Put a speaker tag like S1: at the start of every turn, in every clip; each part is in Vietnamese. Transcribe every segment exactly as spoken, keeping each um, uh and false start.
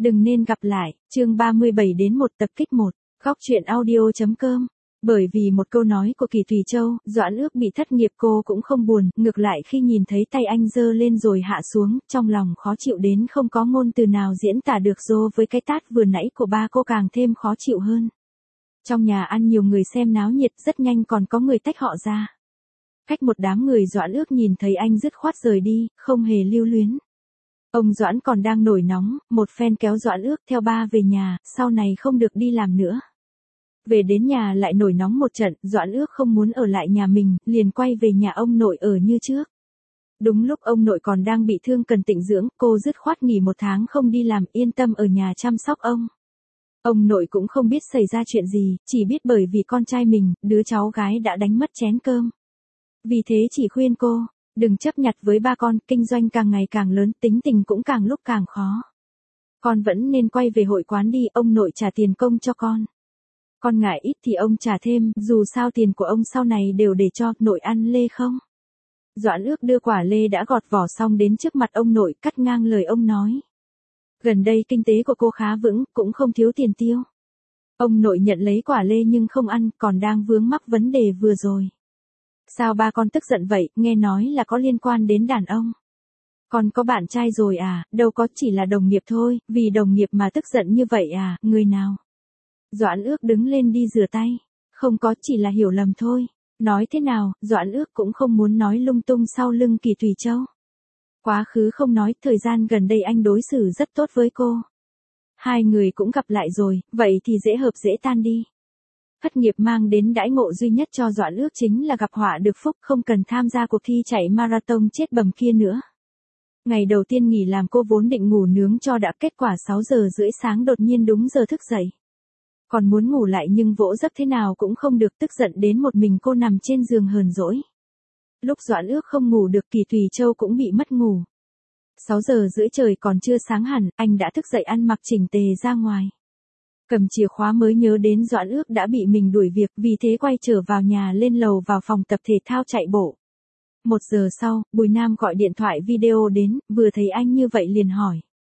S1: Đừng nên gặp lại, chương ba mươi bảy đến một tập kích một, góc truyện audio.com. Bởi vì một câu nói của Kỳ Thùy Châu, Doãn Ước bị thất nghiệp cô cũng không buồn, ngược lại khi nhìn thấy tay anh giơ lên rồi hạ xuống, trong lòng khó chịu đến không có ngôn từ nào diễn tả được, dô với cái tát vừa nãy của ba cô càng thêm khó chịu hơn. Trong nhà ăn nhiều người xem náo nhiệt, rất nhanh còn có người tách họ ra. Cách một đám người, Doãn Ước nhìn thấy anh dứt khoát rời đi, không hề lưu luyến. Ông Doãn còn đang nổi nóng, một phen kéo Doãn Ước theo ba về nhà, sau này không được đi làm nữa. Về đến nhà lại nổi nóng một trận, Doãn Ước không muốn ở lại nhà mình, liền quay về nhà ông nội ở như trước. Đúng lúc ông nội còn đang bị thương cần tịnh dưỡng, cô dứt khoát nghỉ một tháng không đi làm, yên tâm ở nhà chăm sóc ông. Ông nội cũng không biết xảy ra chuyện gì, chỉ biết bởi vì con trai mình, đứa cháu gái đã đánh mất chén cơm. Vì thế chỉ khuyên cô, đừng chấp nhặt với ba con, kinh doanh càng ngày càng lớn, tính tình cũng càng lúc càng khó. Con vẫn nên quay về hội quán đi, ông nội trả tiền công cho con. Con ngại ít thì ông trả thêm, dù sao tiền của ông sau này đều để cho nội ăn lê không. Doãn Ước đưa quả lê đã gọt vỏ xong đến trước mặt ông nội, cắt ngang lời ông nói. Gần đây kinh tế của cô khá vững, cũng không thiếu tiền tiêu. Ông nội nhận lấy quả lê nhưng không ăn, còn đang vướng mắc vấn đề vừa rồi. Sao ba con tức giận vậy, nghe nói là có liên quan đến đàn ông. Con có bạn trai rồi à, đâu có, chỉ là đồng nghiệp thôi, vì đồng nghiệp mà tức giận như vậy à, người nào? Doãn Ước đứng lên đi rửa tay. Không có, chỉ là hiểu lầm thôi. Nói thế nào, Doãn Ước cũng không muốn nói lung tung sau lưng Kỳ Thùy Châu. Quá khứ không nói, thời gian gần đây anh đối xử rất tốt với cô. Hai người cũng gặp lại rồi, vậy thì dễ hợp dễ tan đi. Thất nghiệp mang đến đãi ngộ duy nhất cho Doãn Ước chính là gặp họa được phúc, không cần tham gia cuộc thi chạy marathon chết bầm kia nữa. Ngày đầu tiên nghỉ làm cô vốn định ngủ nướng cho đã, kết quả sáu giờ rưỡi sáng đột nhiên đúng giờ thức dậy. Còn muốn ngủ lại nhưng vỗ giấc thế nào cũng không được, tức giận đến một mình cô nằm trên giường hờn dỗi. Lúc Doãn Ước không ngủ được, Kỳ Thùy Châu cũng bị mất ngủ. sáu giờ rưỡi trời còn chưa sáng hẳn, anh đã thức dậy ăn mặc chỉnh tề ra ngoài. Cầm chìa khóa mới nhớ đến Doãn Ước đã bị mình đuổi việc, vì thế quay trở vào nhà lên lầu vào phòng tập thể thao chạy bộ. Một giờ sau, Bùi Nam gọi điện thoại video đến, vừa thấy anh như vậy liền hỏi.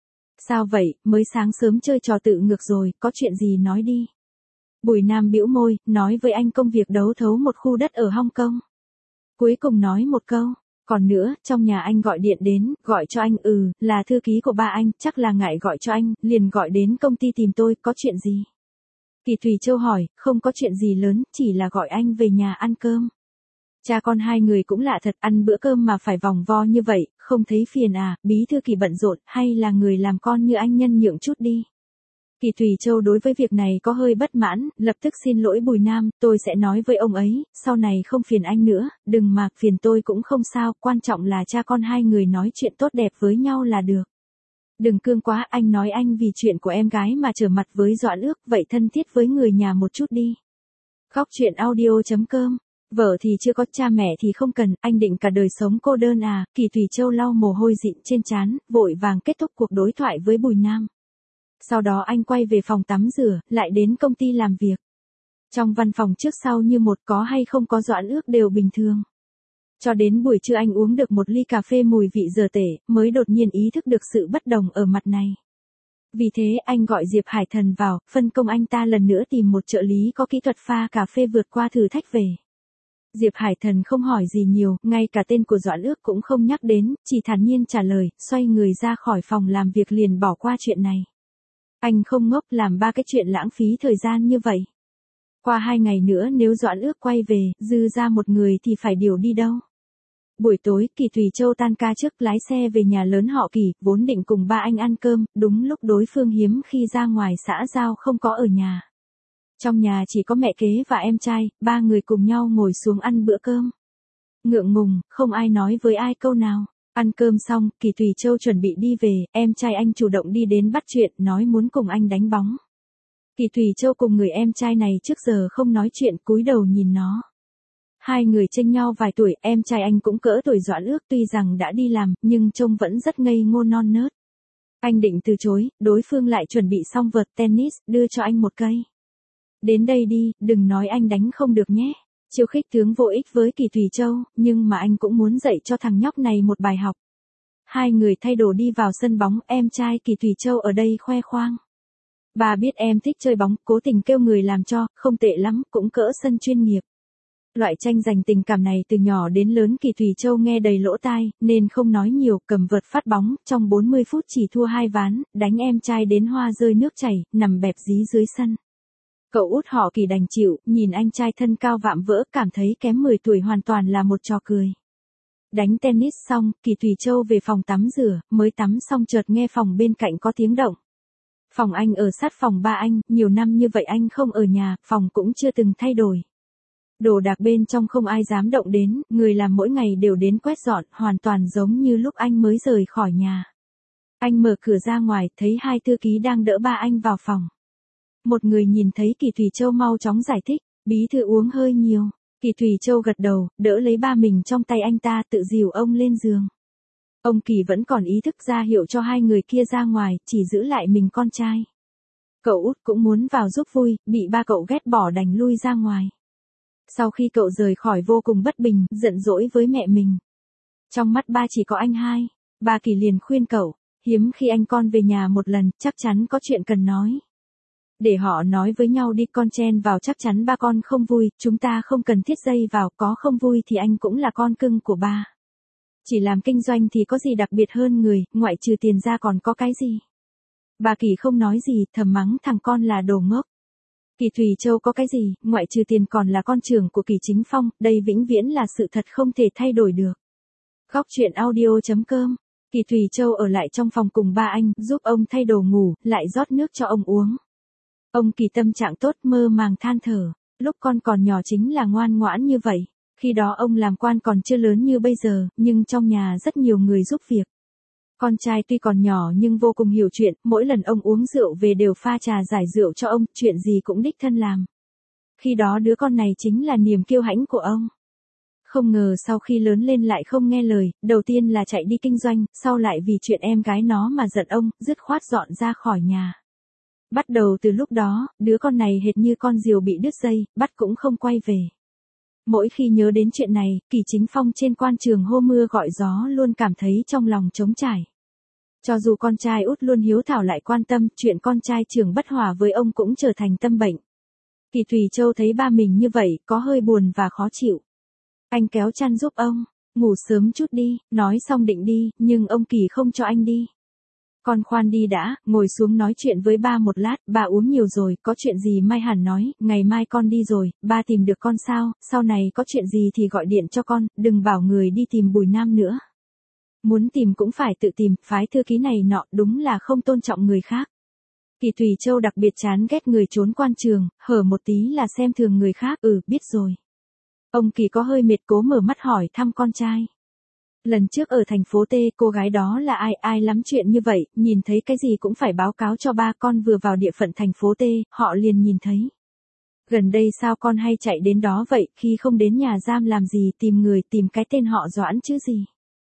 S1: Sao vậy, mới sáng sớm chơi trò tự ngược rồi, có chuyện gì nói đi. Bùi Nam bĩu môi, nói với anh công việc đấu thấu một khu đất ở Hong Kong. Cuối cùng nói một câu, còn nữa, trong nhà anh gọi điện đến, gọi cho anh, ừ, là thư ký của ba anh, chắc là ngại gọi cho anh, liền gọi đến công ty tìm tôi, có chuyện gì? Kỳ Thùy Châu hỏi, không có chuyện gì lớn, chỉ là gọi anh về nhà ăn cơm. Cha con hai người cũng lạ thật, ăn bữa cơm mà phải vòng vo như vậy, không thấy phiền à, bí thư Kỳ bận rộn, hay là người làm con như anh nhân nhượng chút đi. Kỳ Thùy Châu đối với việc này có hơi bất mãn, lập tức xin lỗi Bùi Nam, tôi sẽ nói với ông ấy, sau này không phiền anh nữa, đừng mà, phiền tôi cũng không sao, quan trọng là cha con hai người nói chuyện tốt đẹp với nhau là được. Đừng cương quá, anh nói anh vì chuyện của em gái mà trở mặt với Doãn Ước, vậy thân thiết với người nhà một chút đi. Góc truyện audio.com. Vợ thì chưa có, cha mẹ thì không cần, anh định cả đời sống cô đơn à, Kỳ Thùy Châu lau mồ hôi dịn trên trán, vội vàng kết thúc cuộc đối thoại với Bùi Nam. Sau đó anh quay về phòng tắm rửa, lại đến công ty làm việc. Trong văn phòng trước sau như một, có hay không có Doãn Ước đều bình thường. Cho đến buổi trưa anh uống được một ly cà phê mùi vị dở tể, mới đột nhiên ý thức được sự bất đồng ở mặt này. Vì thế anh gọi Diệp Hải Thần vào, phân công anh ta lần nữa tìm một trợ lý có kỹ thuật pha cà phê vượt qua thử thách về. Diệp Hải Thần không hỏi gì nhiều, ngay cả tên của Doãn Ước cũng không nhắc đến, chỉ thản nhiên trả lời, xoay người ra khỏi phòng làm việc liền bỏ qua chuyện này. Anh không ngốc làm ba cái chuyện lãng phí thời gian như vậy. Qua hai ngày nữa nếu Doãn Ước quay về, dư ra một người thì phải điều đi đâu. Buổi tối, Kỳ Thùy Châu tan ca trước lái xe về nhà lớn họ Kỳ, vốn định cùng ba anh ăn cơm, đúng lúc đối phương hiếm khi ra ngoài xã giao không có ở nhà. Trong nhà chỉ có mẹ kế và em trai, ba người cùng nhau ngồi xuống ăn bữa cơm. Ngượng ngùng, không ai nói với ai câu nào. Ăn cơm xong, Kỳ Thùy Châu chuẩn bị đi về, em trai anh chủ động đi đến bắt chuyện, nói muốn cùng anh đánh bóng. Kỳ Thùy Châu cùng người em trai này trước giờ không nói chuyện, cúi đầu nhìn nó. Hai người chênh nhau vài tuổi, em trai anh cũng cỡ tuổi Doãn Ước, tuy rằng đã đi làm, nhưng trông vẫn rất ngây ngô non nớt. Anh định từ chối, đối phương lại chuẩn bị xong vợt tennis, đưa cho anh một cây. Đến đây đi, đừng nói anh đánh không được nhé. Chiêu khích tướng vô ích với Kỳ Thùy Châu, nhưng mà anh cũng muốn dạy cho thằng nhóc này một bài học. hai người thay đồ đi vào sân bóng, em trai Kỳ Thùy Châu ở đây khoe khoang. Bà biết em thích chơi bóng, cố tình kêu người làm cho, không tệ lắm, cũng cỡ sân chuyên nghiệp. Loại tranh giành tình cảm này từ nhỏ đến lớn Kỳ Thùy Châu nghe đầy lỗ tai, nên không nói nhiều, cầm vợt phát bóng, trong bốn mươi phút chỉ thua hai ván, đánh em trai đến hoa rơi nước chảy, nằm bẹp dí dưới sân. Cậu út họ Kỳ đành chịu, nhìn anh trai thân cao vạm vỡ, cảm thấy kém mười tuổi hoàn toàn là một trò cười. Đánh tennis xong, Kỳ Thùy Châu về phòng tắm rửa, mới tắm xong chợt nghe phòng bên cạnh có tiếng động. Phòng anh ở sát phòng ba anh, nhiều năm như vậy anh không ở nhà, phòng cũng chưa từng thay đổi. Đồ đạc bên trong không ai dám động đến, người làm mỗi ngày đều đến quét dọn, hoàn toàn giống như lúc anh mới rời khỏi nhà. Anh mở cửa ra ngoài, thấy hai thư ký đang đỡ ba anh vào phòng. Một người nhìn thấy Kỳ Thùy Châu mau chóng giải thích, bí thư uống hơi nhiều. Kỳ Thùy Châu gật đầu, đỡ lấy ba mình trong tay anh ta, tự dìu ông lên giường. Ông Kỳ vẫn còn ý thức ra hiệu cho hai người kia ra ngoài, chỉ giữ lại mình con trai. Cậu út cũng muốn vào giúp vui, bị ba cậu ghét bỏ đành lui ra ngoài. Sau khi cậu rời khỏi vô cùng bất bình, giận dỗi với mẹ mình. Trong mắt ba chỉ có anh hai, ba Kỳ liền khuyên cậu, hiếm khi anh con về nhà một lần, chắc chắn có chuyện cần nói. Để họ nói với nhau đi, con chen vào chắc chắn ba con không vui, chúng ta không cần thiết dây vào, có không vui thì anh cũng là con cưng của ba. Chỉ làm kinh doanh thì có gì đặc biệt hơn người, ngoại trừ tiền ra còn có cái gì. Bà Kỳ không nói gì, thầm mắng thằng con là đồ ngốc. Kỳ Thùy Châu có cái gì, ngoại trừ tiền còn là con trưởng của Kỳ Chính Phong, đây vĩnh viễn là sự thật không thể thay đổi được. Góc truyện audio chấm com. Kỳ Thùy Châu ở lại trong phòng cùng ba anh, giúp ông thay đồ ngủ, lại rót nước cho ông uống. Ông Kỳ tâm trạng tốt, mơ màng than thở, lúc con còn nhỏ chính là ngoan ngoãn như vậy. Khi đó ông làm quan còn chưa lớn như bây giờ, nhưng trong nhà rất nhiều người giúp việc. Con trai tuy còn nhỏ nhưng vô cùng hiểu chuyện, mỗi lần ông uống rượu về đều pha trà giải rượu cho ông, chuyện gì cũng đích thân làm. Khi đó đứa con này chính là niềm kiêu hãnh của ông. Không ngờ sau khi lớn lên lại không nghe lời, đầu tiên là chạy đi kinh doanh, sau lại vì chuyện em gái nó mà giận ông, dứt khoát dọn ra khỏi nhà. Bắt đầu từ lúc đó, đứa con này hệt như con diều bị đứt dây, bắt cũng không quay về. Mỗi khi nhớ đến chuyện này, Kỳ Chính Phong trên quan trường hô mưa gọi gió luôn cảm thấy trong lòng trống trải. Cho dù con trai út luôn hiếu thảo lại quan tâm, chuyện con trai trưởng bất hòa với ông cũng trở thành tâm bệnh. Kỳ Thùy Châu thấy ba mình như vậy, có hơi buồn và khó chịu. Anh kéo chăn giúp ông, ngủ sớm chút đi, nói xong định đi, nhưng ông Kỳ không cho anh đi. Con khoan đi đã, ngồi xuống nói chuyện với ba một lát, ba uống nhiều rồi, có chuyện gì mai hẳn nói, ngày mai con đi rồi, ba tìm được con sao, sau này có chuyện gì thì gọi điện cho con, đừng bảo người đi tìm Bùi Nam nữa. Muốn tìm cũng phải tự tìm, phái thư ký này nọ, đúng là không tôn trọng người khác. Kỳ Thùy Châu đặc biệt chán ghét người trốn quan trường, hở một tí là xem thường người khác, ừ, biết rồi. Ông Kỳ có hơi mệt, cố mở mắt hỏi thăm con trai. Lần trước ở thành phố T, cô gái đó là ai, ai lắm chuyện như vậy, nhìn thấy cái gì cũng phải báo cáo cho ba, con vừa vào địa phận thành phố T, họ liền nhìn thấy. Gần đây sao con hay chạy đến đó vậy, khi không đến nhà giam làm gì, tìm người, tìm cái tên họ Doãn chứ gì.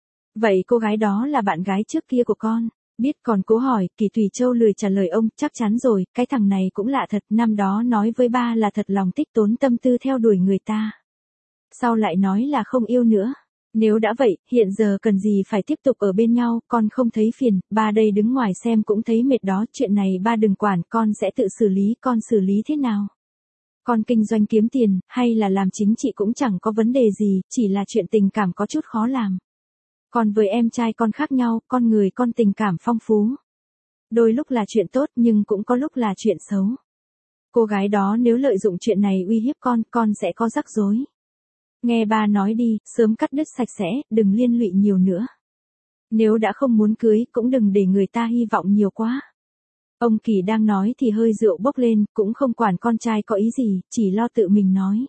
S1: Vậy cô gái đó là bạn gái trước kia của con, biết còn cố hỏi, Kỳ Thùy Châu lười trả lời ông, chắc chắn rồi, cái thằng này cũng lạ thật, năm đó nói với ba là thật lòng tích tốn tâm tư theo đuổi người ta. Sau lại nói là không yêu nữa. Nếu đã vậy, hiện giờ cần gì phải tiếp tục ở bên nhau, con không thấy phiền, ba đây đứng ngoài xem cũng thấy mệt đó, chuyện này ba đừng quản, con sẽ tự xử lý, con xử lý thế nào? Con kinh doanh kiếm tiền, hay là làm chính trị cũng chẳng có vấn đề gì, chỉ là chuyện tình cảm có chút khó làm. Còn với em trai con khác nhau, con người con tình cảm phong phú. Đôi lúc là chuyện tốt nhưng cũng có lúc là chuyện xấu. Cô gái đó nếu lợi dụng chuyện này uy hiếp con, con sẽ có rắc rối. Nghe ba nói đi, sớm cắt đứt sạch sẽ, đừng liên lụy nhiều nữa. Nếu đã không muốn cưới, cũng đừng để người ta hy vọng nhiều quá. Ông Kỳ đang nói thì hơi rượu bốc lên, cũng không quản con trai có ý gì, chỉ lo tự mình nói.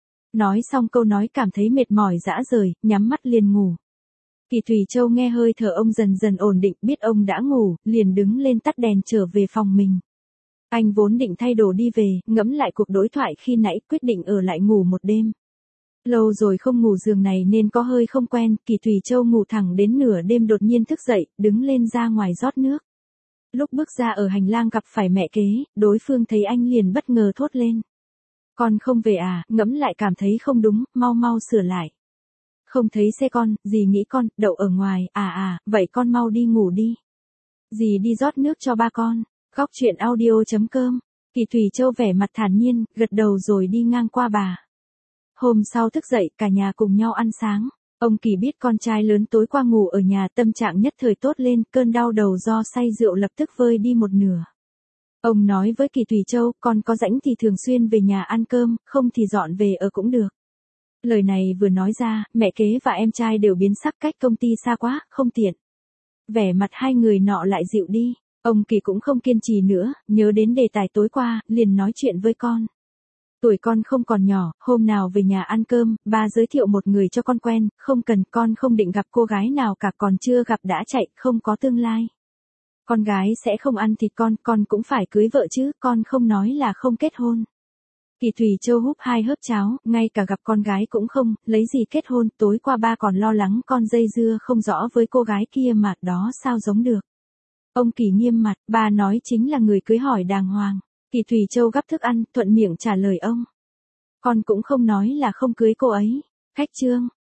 S1: Nói xong câu nói cảm thấy mệt mỏi rã rời, nhắm mắt liền ngủ. Kỳ Thùy Châu nghe hơi thở ông dần dần ổn định, biết ông đã ngủ, liền đứng lên tắt đèn trở về phòng mình. Anh vốn định thay đồ đi về, ngẫm lại cuộc đối thoại khi nãy, quyết định ở lại ngủ một đêm. Lâu rồi không ngủ giường này nên có hơi không quen, Kỳ Thùy Châu ngủ thẳng đến nửa đêm đột nhiên thức dậy, đứng lên ra ngoài rót nước. Lúc bước ra ở hành lang gặp phải mẹ kế, đối phương thấy anh liền bất ngờ thốt lên. Con không về à, ngẫm lại cảm thấy không đúng, mau mau sửa lại. Không thấy xe con, dì nghĩ con, đậu ở ngoài, à à, vậy con mau đi ngủ đi. Dì đi rót nước cho ba con. Khóc chuyện audio chấm com. Kỳ Thủy Châu vẻ mặt thản nhiên, gật đầu rồi đi ngang qua bà. Hôm sau thức dậy, cả nhà cùng nhau ăn sáng. Ông Kỳ biết con trai lớn tối qua ngủ ở nhà, tâm trạng nhất thời tốt lên, cơn đau đầu do say rượu lập tức vơi đi một nửa. Ông nói với Kỳ Thủy Châu, con có rảnh thì thường xuyên về nhà ăn cơm, không thì dọn về ở cũng được. Lời này vừa nói ra, mẹ kế và em trai đều biến sắc, cách công ty xa quá, không tiện. Vẻ mặt hai người nọ lại dịu đi. Ông Kỳ cũng không kiên trì nữa, nhớ đến đề tài tối qua, liền nói chuyện với con. Tuổi con không còn nhỏ, hôm nào về nhà ăn cơm, ba giới thiệu một người cho con quen, không cần, con không định gặp cô gái nào cả, còn chưa gặp đã chạy, không có tương lai. Con gái sẽ không ăn thịt con, con cũng phải cưới vợ chứ, con không nói là không kết hôn. Kỳ Thủy Châu húp hai hớp cháo, ngay cả gặp con gái cũng không, lấy gì kết hôn, tối qua ba còn lo lắng con dây dưa không rõ với cô gái kia mà, đó sao giống được. Ông Kỳ nghiêm mặt, ba nói chính là người cưới hỏi đàng hoàng. Kỳ Thủy Châu gắp thức ăn, thuận miệng trả lời ông. Con cũng không nói là không cưới cô ấy. Khách trương,